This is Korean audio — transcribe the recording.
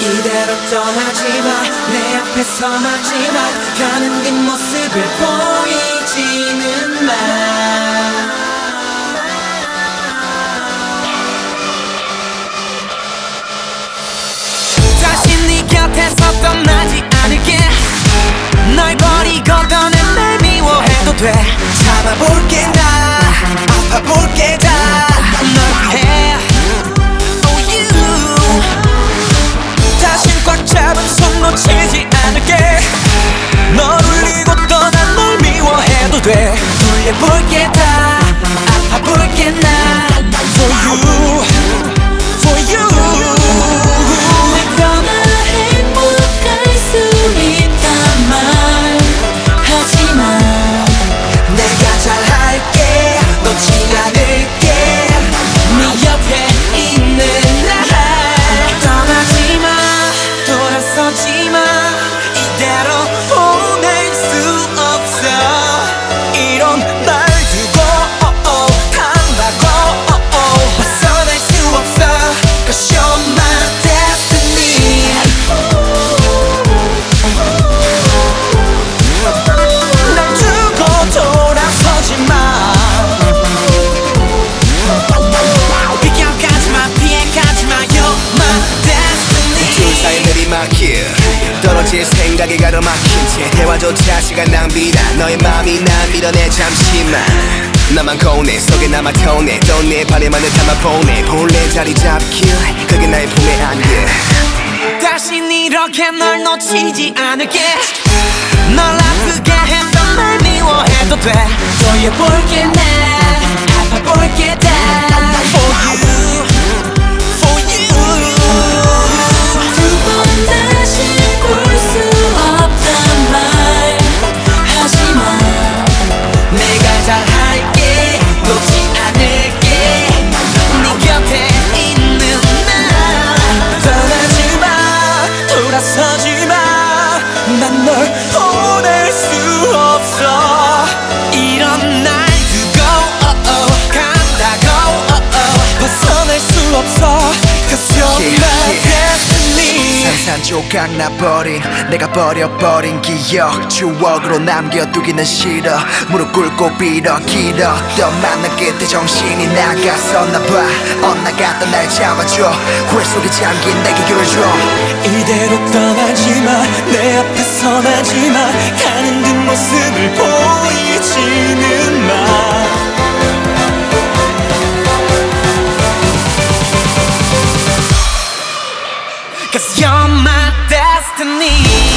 이대로 떠나지마 내 앞에 서마지마 가는 뒷모습을 보이지는 마 다시 네 곁에서 떠나지 않을게 널 버리고 떠난 날 미워해도 돼 참아볼게 나 아파볼게 다 널 위해 Oh you 다신 꽉 잡은 손 놓치지 않을게 널 울리고 떠난 널 미워해도 돼 돌려볼게 다 아파볼게 나 For you For you 떨어질 생각에 가로막힌 채 대화조차 시간 낭비다 너의 맘이 난 밀어내 잠시만 나만 고뇌 속에 남아 터네 또 내 바래만을 담아보내 본래 자리 잡길 그게 나의 품에 안겨 다신 이렇게 널 놓치지 않을게 널 아프게 했던 날 미워해도 돼 돌려볼게 나 아파볼게 다 For you For you 난 널 보낼 수 없어 이런 날 두고 간다고 벗어날 수 없어 Cause you're my destiny 산산조각 나버린 내가 버려버린 기억 추억으로 남겨두기는 싫어 무릎 꿇고 빌어 길었던 만남 끝에 정신이 나갔었나봐 엇나갔던 날 잡아줘 후회 속에 잠긴 내게 길을 줘 이대로 떠나지마 내 앞에 서나지마 가는 뒷모습을 보이지는 마 Cause you're my destiny